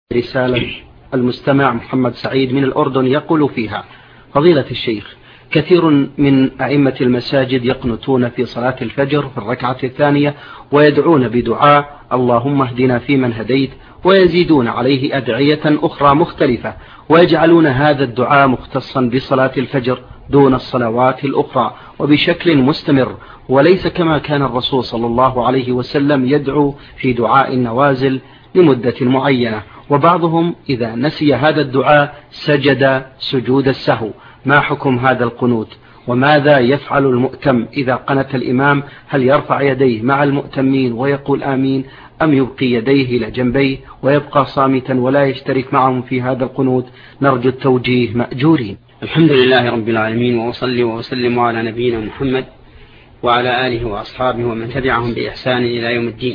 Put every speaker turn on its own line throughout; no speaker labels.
رسالة المستمع محمد سعيد من الأردن يقول فيها: فضيلة الشيخ، كثير من أئمة المساجد يقنتون في صلاة الفجر في الركعة الثانية ويدعون بدعاء اللهم اهدنا فيمن هديت، ويزيدون عليه أدعية أخرى مختلفة، ويجعلون هذا الدعاء مختصا بصلاة الفجر دون الصلوات الأخرى وبشكل مستمر، وليس كما كان الرسول صلى الله عليه وسلم يدعو في دعاء النوازل لمدة معينة. وبعضهم إذا نسي هذا الدعاء سجد سجود السهو. ما حكم هذا القنوت؟ وماذا يفعل المؤتم إذا قنت الإمام؟ هل يرفع يديه مع المؤتمين ويقول آمين، أم يبقي يديه إلى جنبيه ويبقى صامتا ولا يشترك معهم في هذا القنوت؟ نرجو التوجيه مأجورين.
الحمد لله رب العالمين، وأصلي وأسلم على نبينا محمد وعلى آله وأصحابه ومن تبعهم بإحسان إلى يوم الدين.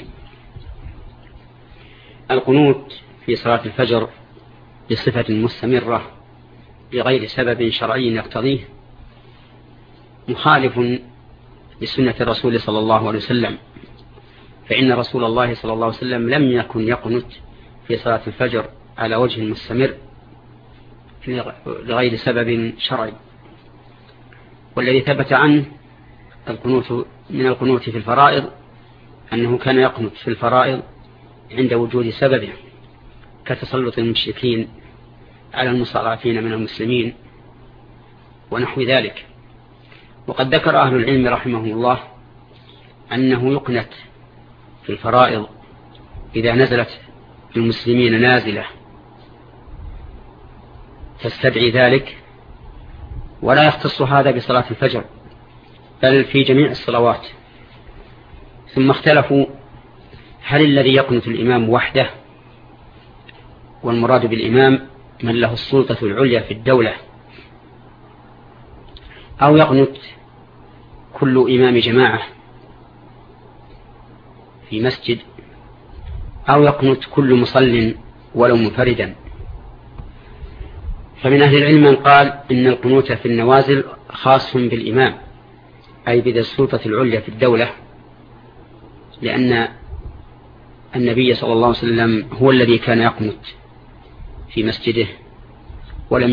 القنوت في صلاة الفجر بصفة مستمرة بغير سبب شرعي يقتضيه مخالف لسنة الرسول صلى الله عليه وسلم، فإن رسول الله صلى الله عليه وسلم لم يكن يقنت في صلاة الفجر على وجه مستمر لغير سبب شرعي. والذي ثبت عنه من القنوت في الفرائض أنه كان يقنت في الفرائض عند وجود سببه، كتسلط المشركين على المستضعفين من المسلمين ونحو ذلك. وقد ذكر أهل العلم رحمهم الله أنه يقنت في الفرائض إذا نزلت المسلمين نازلة تستدعي ذلك، ولا يختص هذا بصلاة الفجر بل في جميع الصلوات. ثم اختلفوا هل الذي يقنت الإمام وحده، والمراد بالإمام من له السلطة العليا في الدولة، أو يقنت كل إمام جماعة في مسجد، أو يقنت كل مصل ولو منفردا. فمن أهل العلم من قال إن القنوت في النوازل خاص بالإمام، أي بذي السلطة العليا في الدولة، لأن النبي صلى الله عليه وسلم هو الذي كان يقنت في مسجده، ولم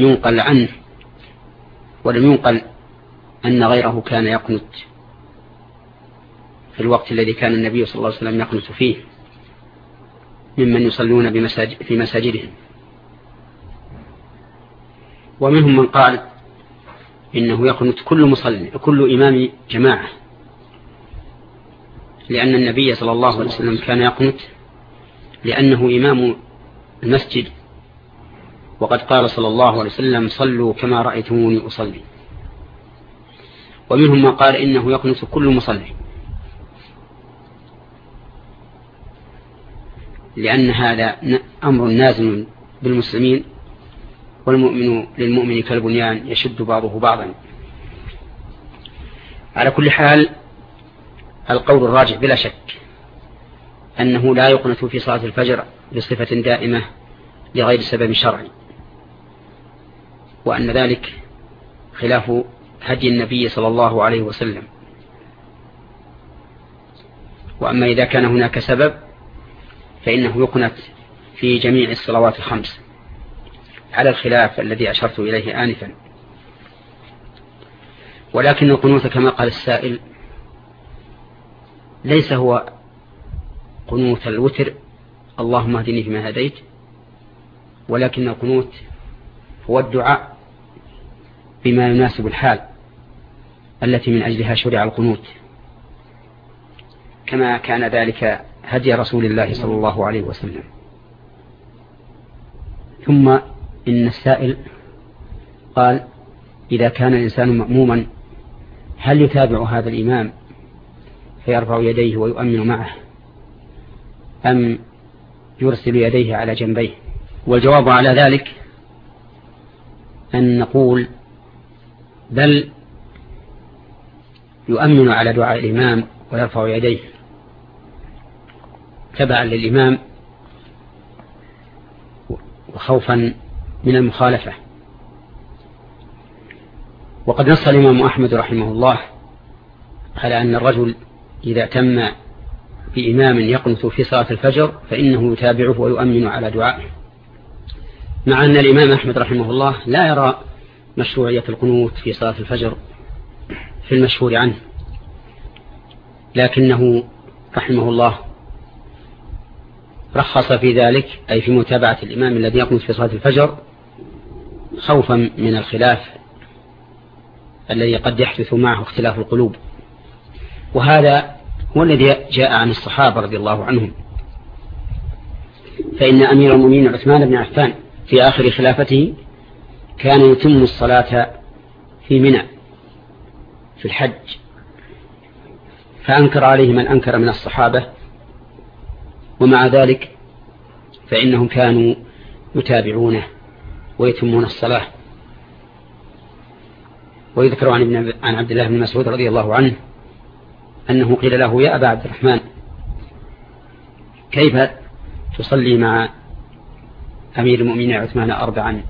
ينقل أن غيره كان يقنت في الوقت الذي كان النبي صلى الله عليه وسلم يقنت فيه ممن يصلون في مساجدهم. ومنهم من قال إنه يقنت كل إمام جماعة، لأن النبي صلى الله عليه وسلم كان يقنت لأنه إمام المسجد، وقد قال صلى الله عليه وسلم صلوا كما رأيتموني أصلي. ومنهم من قال إنه يقنت كل مصلي، لأن هذا أمر نازل بالمسلمين، والمؤمن للمؤمن كالبنيان يشد بعضه بعضا. على كل حال القول الراجح بلا شك أنه لا يقنت في صلاة الفجر بصفة دائمة لغير سبب شرعي، وأن ذلك خلاف هدي النبي صلى الله عليه وسلم. وأما إذا كان هناك سبب فإنه يقنت في جميع الصلوات الخمس، على الخلاف الذي أشرت إليه آنفا. ولكن القنوت كما قال السائل ليس هو قنوت الوتر اللهم اهدني فيما هديت، ولكن القنوت هو الدعاء بما يناسب الحال التي من أجلها شرع القنوت، كما كان ذلك هدي رسول الله صلى الله عليه وسلم. ثم إن السائل قال إذا كان الإنسان مأموما هل يتابع هذا الإمام فيرفع يديه ويؤمن معه، أم يرسل يديه على جنبيه؟ والجواب على ذلك أن نقول بل يؤمن على دعاء الإمام ويرفع يديه تبعا للإمام وخوفا من المخالفة. وقد نص الإمام أحمد رحمه الله على أن الرجل إذا تم بإمام يقنت في صلاة الفجر فإنه يتابعه ويؤمن على دعائه. مع أن الإمام أحمد رحمه الله لا يرى مشروعية القنوت في صلاة الفجر في المشهور عنه، لكنه رحمه الله رخص في ذلك، أي في متابعة الإمام الذي يقنط في صلاة الفجر خوفا من الخلاف الذي قد يحدث معه اختلاف القلوب. وهذا هو الذي جاء عن الصحابة رضي الله عنهم، فإن أمير المؤمنين عثمان بن عفان في آخر خلافته كان يتم الصلاة في منى في الحج، فأنكر عليه من أنكر من الصحابة، ومع ذلك فإنهم كانوا يتابعونه ويتمون الصلاة. ويذكر عن عبد الله بن مسعود رضي الله عنه أنه قيل له: يا أبا عبد الرحمن، كيف تصلي مع أمير المؤمنين عثمان 4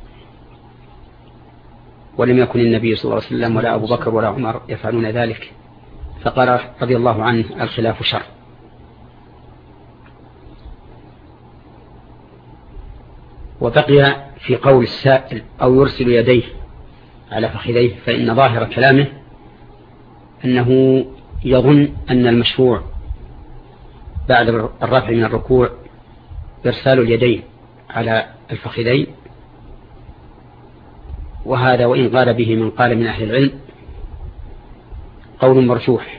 ولم يكن النبي صلى الله عليه وسلم ولا أبو بكر ولا عمر يفعلون ذلك؟ فقال رضي الله عنه: الخلاف شر. وبقي في قول السائل: أو يرسل يديه على فخذيه، فإن ظاهر كلامه أنه يظن أن المشروع بعد الرفع من الركوع إرسال اليدين على الفخذين، وهذا وإن قال به من قال من أهل العلم قول مرجوح.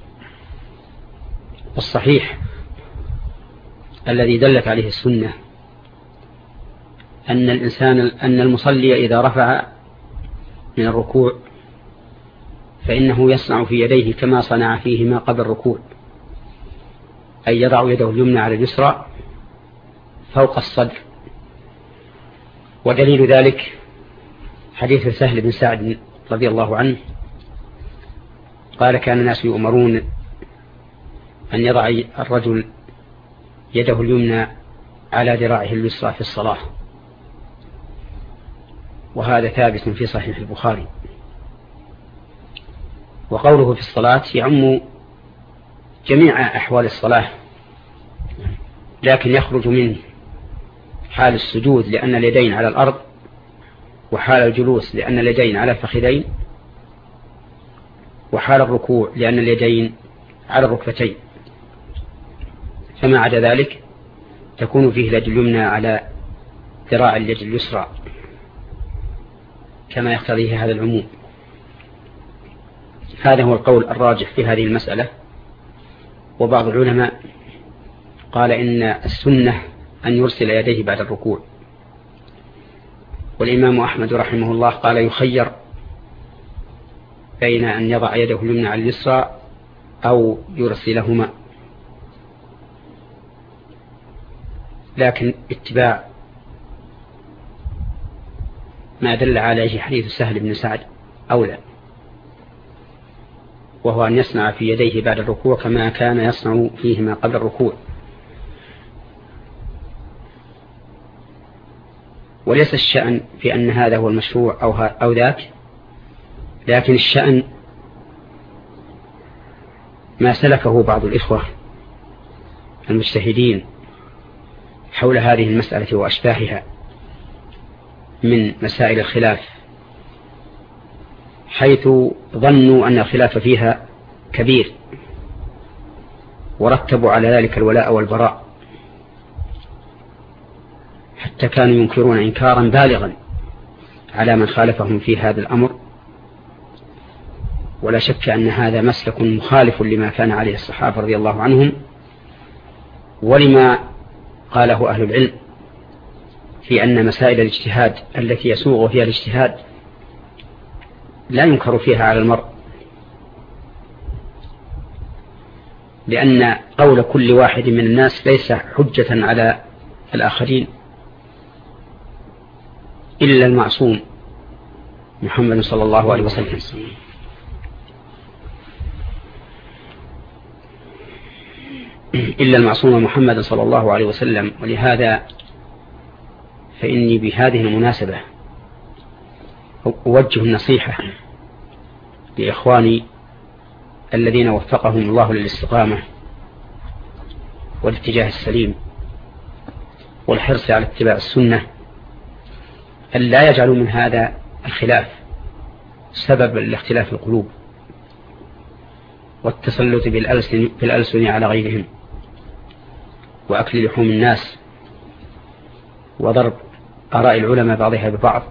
الصحيح الذي دلت عليه السنة أن المصلي إذا رفع من الركوع فإنه يصنع في يديه كما صنع فيهما قبل الركوع، أي يضع يده اليمنى على اليسرى فوق الصدر. ودليل ذلك حديث سهل بن سعد رضي الله عنه قال: كان الناس يؤمرون أن يضع الرجل يده اليمنى على ذراعه اليسرى في الصلاة، وهذا ثابت في صحيح البخاري. وقوله في الصلاة يعم جميع أحوال الصلاة، لكن يخرج منه حال السجود لأن اليدين على الأرض، وحال الجلوس لأن اليدين على الفخذين، وحال الركوع لأن اليدين على الركبتين. فما عدا ذلك تكون فيه اليد اليمنى على ذراع اليد اليسرى كما يقتضيه هذا العموم. هذا هو القول الراجح في هذه المسألة. وبعض العلماء قال إن السنة أن يرسل يديه بعد الركوع، والإمام أحمد رحمه الله قال يخير بين أن يضع يده اليمنى على اليسرى أو يرسلهما، لكن اتباع ما دل عليه حديث سهل بن سعد أولى، وهو أن يصنع في يديه بعد الركوع كما كان يصنع فيهما قبل الركوع. وليس الشأن في أن هذا هو المشروع أو ذاك، لكن الشأن ما سلكه بعض الإخوة المجتهدين حول هذه المسألة وأشباهها من مسائل الخلاف، حيث ظنوا أن الخلاف فيها كبير ورتبوا على ذلك الولاء والبراء، حتى كانوا ينكرون إنكارا بالغا على من خالفهم في هذا الأمر. ولا شك أن هذا مسلك مخالف لما كان عليه الصحابة رضي الله عنهم، ولما قاله أهل العلم في أن مسائل الاجتهاد التي يسوغ فيها الاجتهاد لا ينكر فيها على المرء، لأن قول كل واحد من الناس ليس حجة على الآخرين إلا المعصوم محمد صلى الله عليه وسلم. إلا المعصوم محمد صلى الله عليه وسلم. ولهذا فإني بهذه المناسبة أوجه النصيحة لإخواني الذين وفقهم الله للاستقامة والاتجاه السليم والحرص على اتباع السنة، أن لا يجعلوا من هذا الخلاف سبب لاختلاف القلوب والتسلط بالألسن على غيرهم وأكل لحوم الناس وضرب آراء العلماء بعضها ببعض،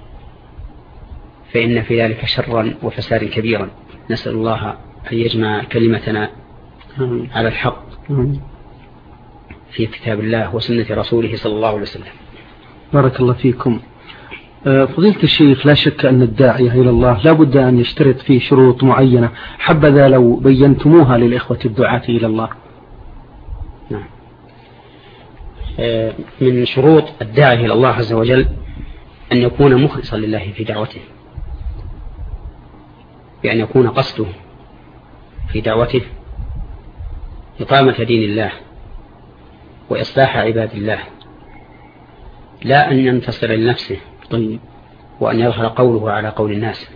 فإن في ذلك شرا وفساد كبيرا. نسأل الله أن يجمع كلمتنا على الحق في كتاب الله وسنة رسوله صلى الله عليه وسلم.
بارك الله فيكم. فضيلة الشيخ، لا شك أن الداعية إلى الله لا بد أن يشترط فيه شروط معينة، حبذا لو بينتموها للإخوة الدعاة إلى الله.
نعم. من شروط الداعية إلى الله عز وجل أن يكون مخلصا لله في دعوته، بأن يكون قصده في دعوته إقامة دين الله وإصلاح عباد الله، لا أن ينتصر لنفسه وأن يظهر قوله على قول الناس،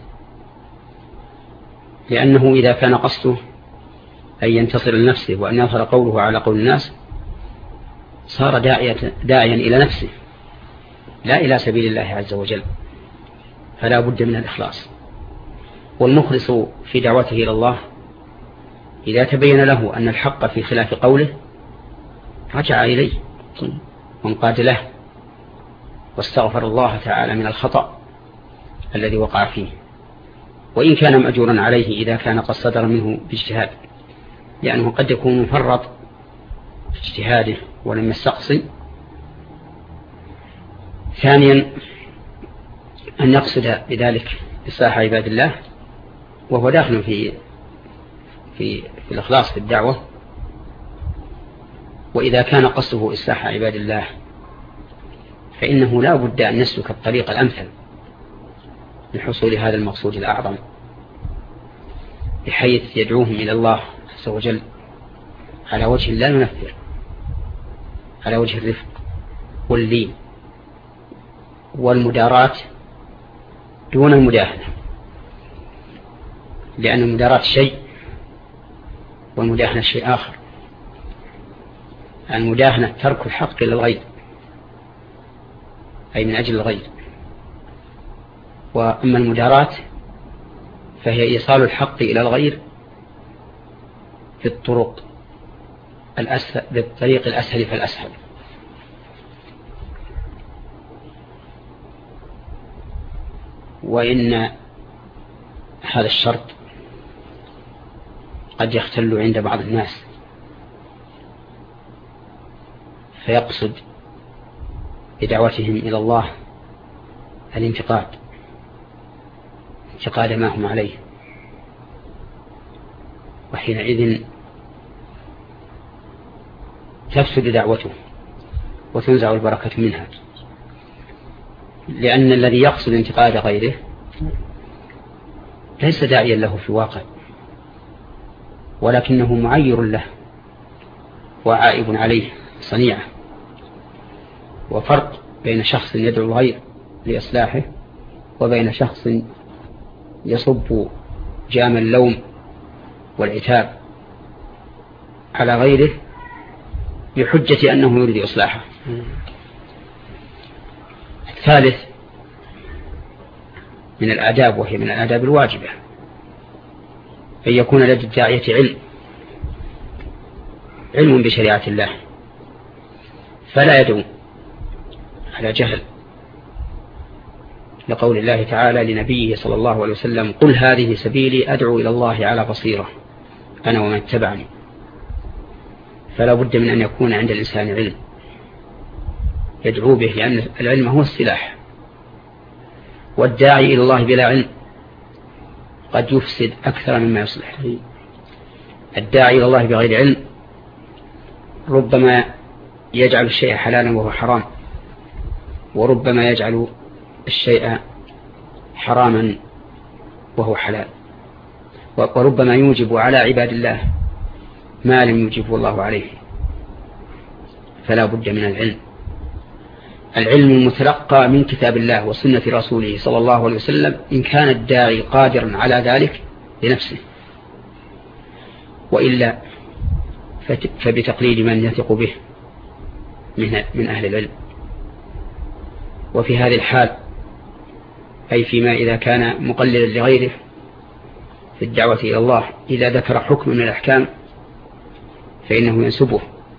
لأنه إذا كان قصده أن ينتصر لنفسه وأن يظهر قوله على قول الناس صار داعيا إلى نفسه لا إلى سبيل الله عز وجل، فلا بد من الإخلاص. والمخلص في دعوته إلى الله إذا تبين له أن الحق في خلاف قوله رجع إليه وانقاد له واستغفر الله تعالى من الخطأ الذي وقع فيه، وإن كان مأجورا عليه إذا كان قد صدر منه باجتهاد، لأنه قد يكون مفرط في اجتهاده ولم يستقصي. ثانيا أن يقصد بذلك إصلاح عباد الله، وهو داخل في الإخلاص في الدعوة. وإذا كان قصده إصلاح عباد الله فإنه لا بد أن يسلك الطريق الأمثل لحصول هذا المقصود الأعظم، بحيث يدعوهم إلى الله عز وجل على وجه لا ينفر، على وجه الرفق واللين والمداراة دون المداهنة، لأن المداراة شيء والمداهنة شيء آخر. المداهنة ترك الحق للغير، أي من أجل الغير، وأما المداراة فهي إيصال الحق إلى الغير بالطريق الأسهل فالأسهل. وإن هذا الشرط قد يختل عند بعض الناس فيقصد بدعوتهم إلى الله الانتقاد ما هم عليه، وحينئذ تفسد دعوته وتنزع البركة منها، لأن الذي يقصد انتقاد غيره ليس داعيا له في الواقع، ولكنه معير له وعائب عليه صنيعة. وفرق بين شخص يدعو الغير لإصلاحه وبين شخص يصب جام اللوم والعتاب على غيره بحجة أنه يريد إصلاحه. الثالث من الآداب، وهي من الآداب الواجبة، أن يكون لدى الداعية علم بشريعة الله، فلا يدعو على جهل، لقول الله تعالى لنبيه صلى الله عليه وسلم: قل هذه سبيلي أدعو إلى الله على بصيرة أنا ومن اتبعني. فلا بد من أن يكون عند الإنسان علم يدعو به، لأن العلم هو السلاح، والداعي إلى الله بلا علم قد يفسد أكثر مما يصلح. الداعي إلى الله بغير علم ربما يجعل الشيء حلالا وهو حرام، وربما يجعل الشيء حراما وهو حلال، وربما يوجب على عباد الله ما لم يوجبه الله عليه. فلا بد من العلم المتلقى من كتاب الله وسنة رسوله صلى الله عليه وسلم، إن كان الداعي قادرا على ذلك لنفسه، وإلا فبتقليد من يثق به من أهل العلم. وفي هذه الحال أي فيما إذا كان مقللا لغيره في الدعوة إلى الله، إذا ذكر حكم من الأحكام فإنه ينسبه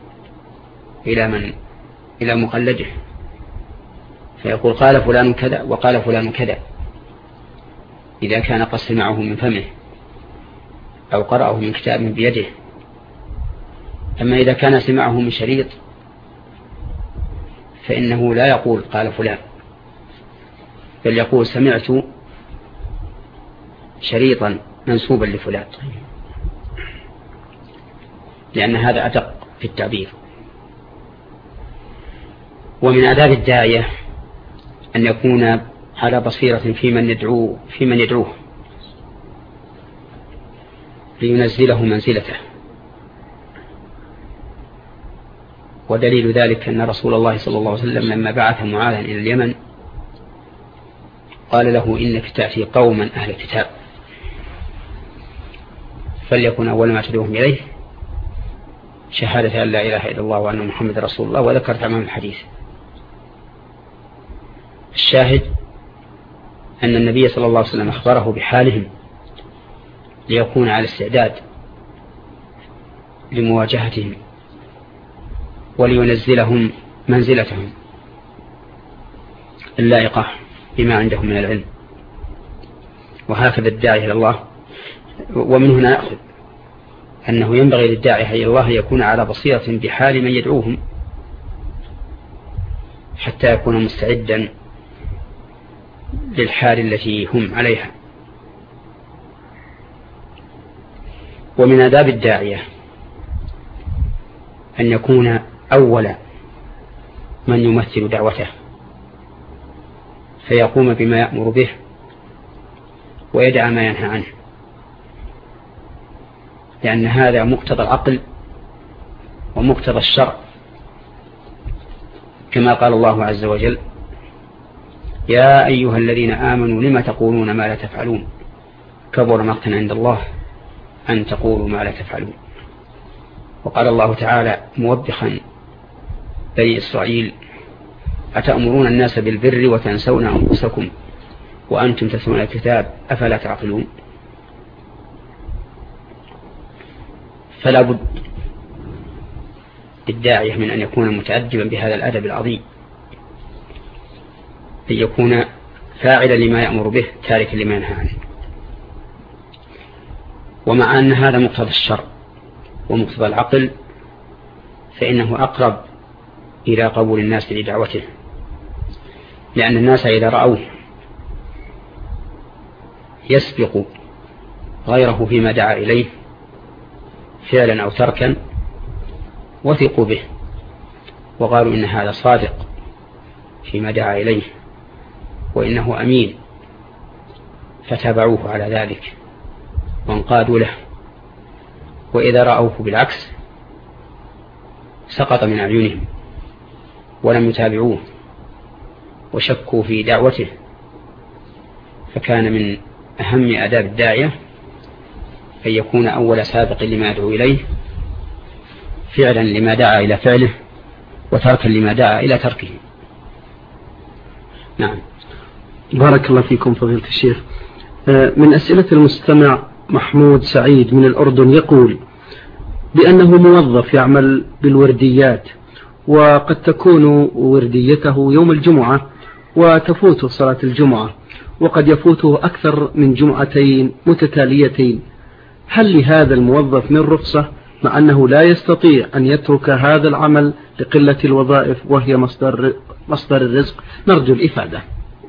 إلى مقلده، فيقول قال فلان كذا وقال فلان كذا، إذا كان قد سمعه من فمه أو قرأه من كتاب بيده. أما إذا كان سمعه من شريط فإنه لا يقول قال فلان، بل يقول سمعت شريطا منسوبا لفلان، لأن هذا أدق في التعبير. ومن آداب الداعية أن يكون على بصيرة في من يدعوه لينزله منزلته. ودليل ذلك أن رسول الله صلى الله عليه وسلم لما بعث معاذا إلى اليمن قال له إنك تأتي قوما أهل الكتاب فليكن أول ما تدعوهم إليه شهادة أن لا إله إلا الله وأن محمد رسول الله، وذكر تمام الحديث. الشاهد أن النبي صلى الله عليه وسلم أخبره بحالهم ليكون على استعداد لمواجهتهم ولينزلهم منزلتهم اللائقة بما عندهم من العلم. وهكذا الداعي إلى الله. ومن هنا نأخذ أنه ينبغي للداعي إلى الله يكون على بصيرة بحال من يدعوهم حتى يكون مستعدا للحال التي هم عليها. ومن آداب الداعية أن يكون أول من يمثل دعوته فيقوم بما يأمر به ويدع ما ينهى عنه، لأن هذا مقتضى العقل ومقتضى الشرع، كما قال الله عز وجل يا أيها الذين آمنوا لما تقولون ما لا تفعلون كبر مقتا عند الله أن تقولوا ما لا تفعلون. وقال الله تعالى موبخا بني إسرائيل أتأمرون الناس بالبر وتنسون أنفسكم وأنتم تتلون الكتاب أفلا تعقلون. فلا بد للداعية من أن يكون متأدبا بهذا الأدب العظيم، أن يكون فاعلا لما يأمر به تاركا لما ينهى عنه. ومع أن هذا مقتضى الشرع ومقتضى العقل فإنه أقرب إلى قبول الناس لدعوته، لأن الناس إذا رأوه يسبق غيره فيما دعا إليه فعلا أو تركا وثقوا به وقالوا إن هذا صادق فيما دعا إليه وإنه أمين، فتابعوه على ذلك وانقادوا له. وإذا رأوه بالعكس سقط من أعينهم ولم يتابعوه وشكوا في دعوته. فكان من أهم آداب الداعية أن يكون أول سابق لما يدعو إليه فعلا لما دعا إلى فعله وتركا لما دعا إلى تركه. نعم.
بارك الله فيكم فضيلة الشيخ. من أسئلة المستمع محمود سعيد من الأردن يقول بأنه موظف يعمل بالورديات، وقد تكون ورديته يوم الجمعة وتفوت صلاة الجمعة، وقد يفوته أكثر من جمعتين متتاليتين. هل لهذا الموظف من رخصة مع أنه لا يستطيع أن يترك هذا العمل لقلة الوظائف وهي مصدر الرزق؟ نرجو الإفادة.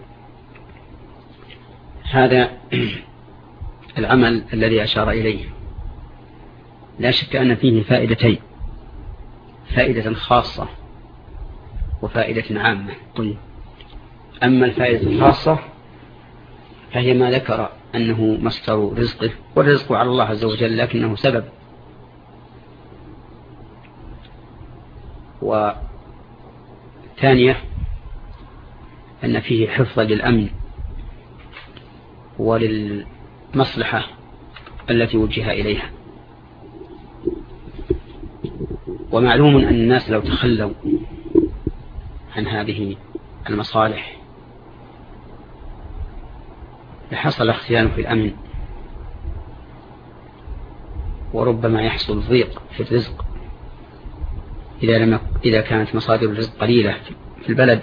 هذا العمل الذي أشار إليه لا شك أن فيه فائدتين، فائدة خاصة وفائدة عامة.
طيب.
أما الفائدة الخاصة فهي ما ذكر أنه مصدر رزقه، والرزق على الله عز وجل لكنه سبب. وثانية أن فيه حفظا للأمن وللمصلحة التي وجه إليها. ومعلوم أن الناس لو تخلوا عن هذه المصالح حصل اختيان في الأمن، وربما يحصل ضيق في الرزق إذا كانت مصادر الرزق قليلة في البلد،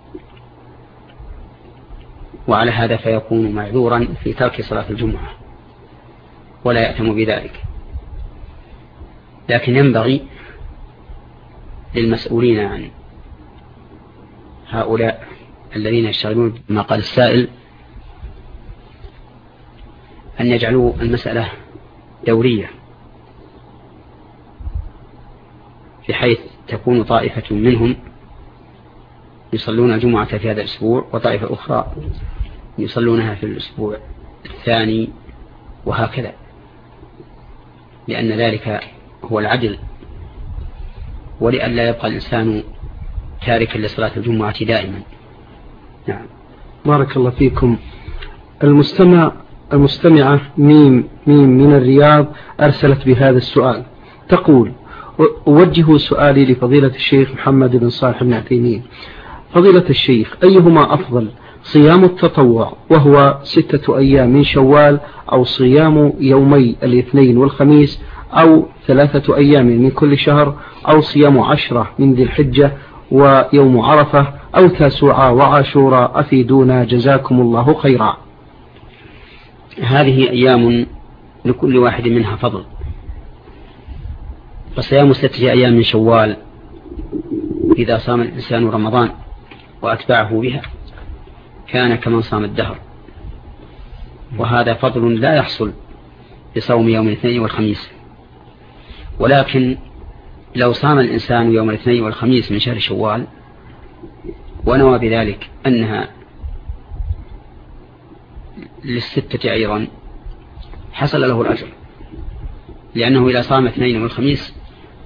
وعلى هذا فيكون معذورا في ترك صلاة الجمعة ولا يأتم بذلك. لكن ينبغي للمسؤولين عن هؤلاء الذين يشتغلون بما قال السائل أن يجعلوا المسألة دورية، بحيث تكون طائفة منهم يصلون الجمعة في هذا الأسبوع وطائفة أخرى يصلونها في الأسبوع الثاني، وهكذا، لأن ذلك هو العدل، ولئلا يبقى الإنسان تاركا لصلاة الجمعة دائما. نعم.
بارك الله فيكم. المستمعة ميم من الرياض أرسلت بهذا السؤال، تقول: أوجه سؤالي لفضيلة الشيخ محمد بن صالح بن عثيمين. فضيلة الشيخ، أيهما أفضل، صيام التطوع وهو 6 أيام من شوال، أو صيام يومي الاثنين والخميس، أو 3 أيام من كل شهر، أو صيام 10 من ذي الحجة ويوم عرفة، أو تاسوعاء وعاشوراء؟ أفيدونا جزاكم الله خيرا.
هذه أيام لكل واحد منها فضل، فصيام 6 أيام من شوال إذا صام الإنسان رمضان وأتبعه بها كان كمن صام الدهر، وهذا فضل لا يحصل بصوم يوم الاثنين والخميس. ولكن لو صام الإنسان يوم الاثنين والخميس من شهر شوال ونوى بذلك أنها لل6 أيضا حصل له الأجر، لأنه إذا صام الاثنين والخميس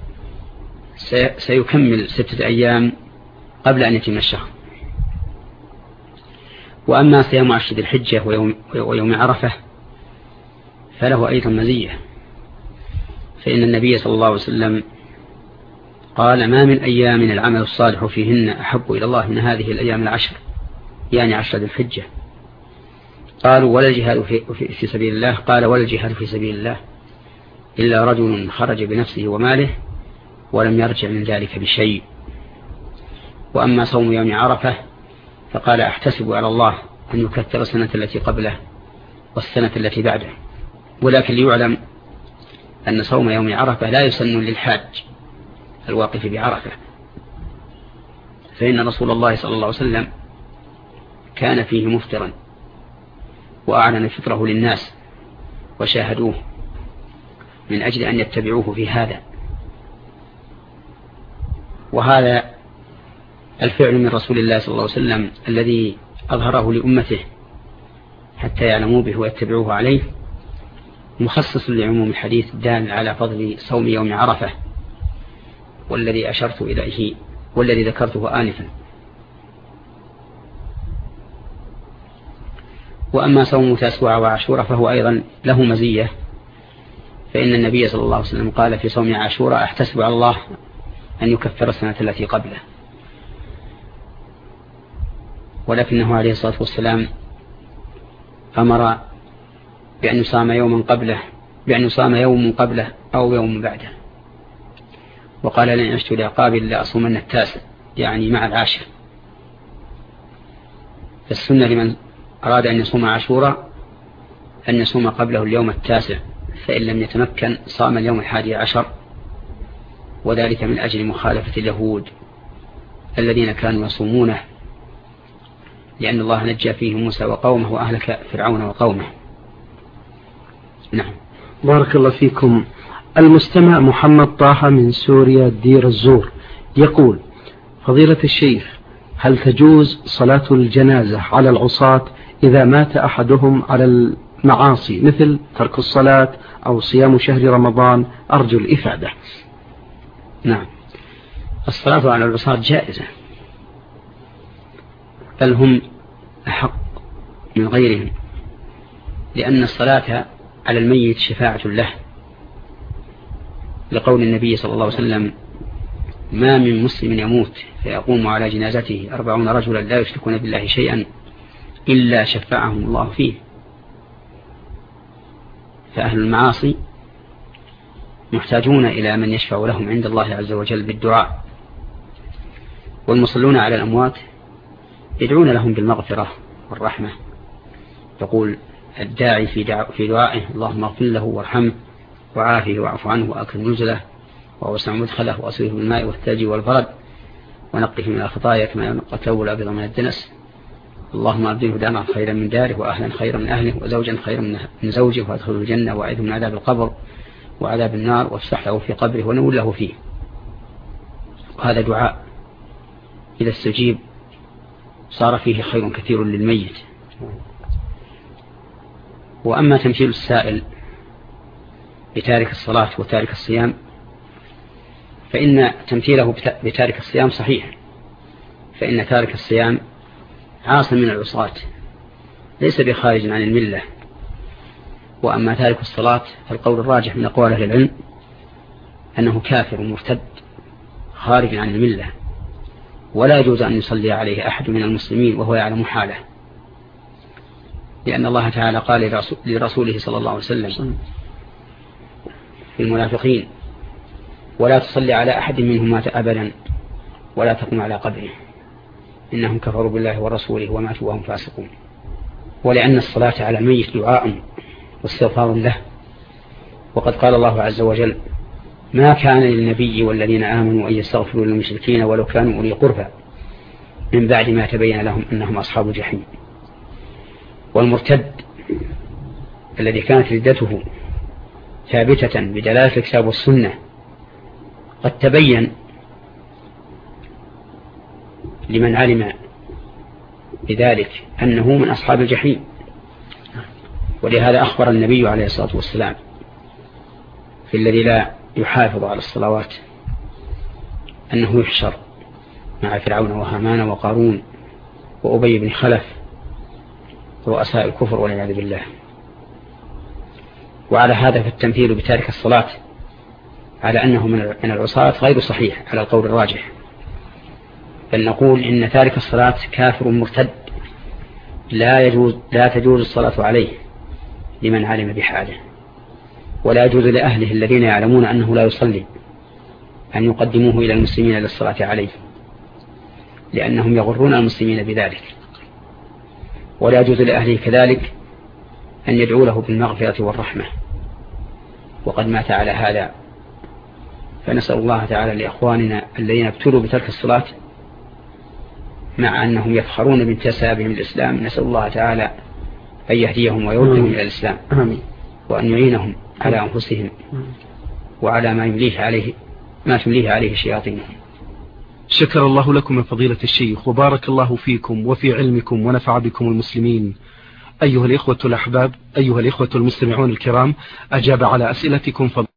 سيكمل 6 أيام قبل أن يتم الشهر. وأما صيام 10 ذي الحجة ويوم عرفة فله أيضا مزية، فإن النبي صلى الله عليه وسلم قال: ما من أيام العمل الصالح فيهن أحب إلى الله من هذه الأيام 10، يعني 10 ذي الحجة. قالوا: ولا الجهاد في سبيل الله؟ قال: ولا الجهاد في سبيل الله إلا رجل خرج بنفسه وماله ولم يرجع من ذلك بشيء. وأما صوم يوم عرفة فقال: أحتسب على الله أن يكثر السنة التي قبله والسنة التي بعده. ولكن ليعلم أن صوم يوم عرفة لا يسن للحاج الواقف بعرفة، فإن رسول الله صلى الله عليه وسلم كان فيه مفطرا وأعلن فطره للناس وشاهدوه من أجل أن يتبعوه في هذا. وهذا الفعل من رسول الله صلى الله عليه وسلم الذي أظهره لأمته حتى يعلموا به ويتبعوه عليه مخصص لعموم الحديث الدال على فضل صوم يوم عرفة، والذي أشرت إليه والذي ذكرته آنفا. وأما صوم تاسوعاء وعاشوراء فهو أيضا له مزية، فإن النبي صلى الله عليه وسلم قال في صوم عاشوراء: أحتسب على الله أن يكفر السنة التي قبله. ولكنه عليه الصلاة والسلام أمر بأن يصام يوم قبله أو يوم بعده، وقال: لن عشت لعقاب إلا أصومن 9، يعني مع 10. فالسنة لمن أراد أن يصوم عاشوراء أن يصوم قبله اليوم 9، فإن لم يتمكن صام اليوم 11، وذلك من أجل مخالفة اليهود الذين كانوا يصومونه، لأن الله نجى فيه موسى وقومه وأهلك فرعون وقومه. نعم.
بارك الله فيكم. المستمع محمد طه من سوريا دير الزور يقول: فضيلة الشيخ، هل تجوز صلاة الجنازة على العصاة إذا مات أحدهم على المعاصي مثل ترك الصلاة أو صيام شهر رمضان؟ أرجو الإفادة.
نعم، الصلاة على العصاة جائزة، بل هم أحق من غيرهم، لأن الصلاة على الميت شفاعة له، لقول النبي صلى الله عليه وسلم: ما من مسلم يموت فيقوم على جنازته 40 رجلا لا يشركون بالله شيئا إلا شفعهم الله فيه. فأهل المعاصي محتاجون إلى من يشفع لهم عند الله عز وجل بالدعاء، والمصلون على الأموات يدعون لهم بالمغفرة والرحمة. يقول الداعي في دعائه: اللهم اغفر له وارحمه وعافه واعف عنه وأكرم نزله ووسع مدخله وأصله بالماء والثلج والبرد ونقه من الخطايا كما ينقى الثوب الأبيض من الدنس. اللهم أبدله دارا خيرا من داره وأهلا خيرا من أهله وزوجا خيرا من زوجه وأدخله الجنة وأعذه من عذاب القبر وعذاب النار وافسح له في قبره ونول له فيه. وهذا دعاء إذا استجيب صار فيه خير كثير للميت. وأما تمثيل السائل بتارك الصلاة وتارك الصيام فإن تمثيله بتارك الصيام صحيح، فإن تارك الصيام عاص من العصاة ليس بخارج عن الملة. وأما تارك الصلاة فالقول الراجح من أقوال أهل العلم أنه كافر مرتد خارج عن الملة، ولا يجوز أن يصلي عليه أحد من المسلمين وهو يعلم حاله، لأن الله تعالى قال لرسوله صلى الله عليه وسلم في المنافقين: ولا تصلي على أحد منهم مات أبدا ولا تقم على قبره إنهم كفروا بالله ورسوله وماتوا وهم فاسقون. ولأن الصلاة على الميت دعاء واستغفار له، وقد قال الله عز وجل: ما كان للنبي والذين آمنوا أن يستغفروا للمشركين ولو كانوا أولي قربى من بعد ما تبين لهم أنهم أصحاب الجحيم. والمرتد الذي كانت ردته ثابتة بدلالة الكتاب والسنة قد تبين لمن علم بذلك أنه من أصحاب الجحيم، ولهذا أخبر النبي عليه الصلاة والسلام في الذي لا يحافظ على الصلوات أنه يحشر مع فرعون وهامان وقارون وأبي بن خلف رؤساء الكفر والعياذ بالله. وعلى هذا فالتمثيل بتارك الصلاة على أنه من العصاة غير صحيح على القول الراجح، بل نقول إن تارك الصلاة كافر مرتد لا تجوز الصلاة عليه لمن علم بحاله، ولا يجوز لأهله الذين يعلمون أنه لا يصلي أن يقدموه إلى المسلمين للصلاة عليه، لأنهم يغرون المسلمين بذلك. ولا يجوز لأهله كذلك أن يدعو له بالمغفرة والرحمة، وقد مات على هذا. فنسأل الله تعالى لإخواننا الذين ابتلوا بترك الصلاة مع أنهم يفخرون بانتسابهم الإسلام، نسأل الله تعالى أن يهديهم ويردهم إلى الإسلام، وأن يعينهم على أنفسهم وعلى ما تمليه عليه شياطينهم.
شكر الله لكم من فضيلة الشيخ، وبارك الله فيكم وفي علمكم ونفع بكم المسلمين. أيها الإخوة الأحباب، أيها الإخوة المستمعون الكرام، أجاب على أسئلتكم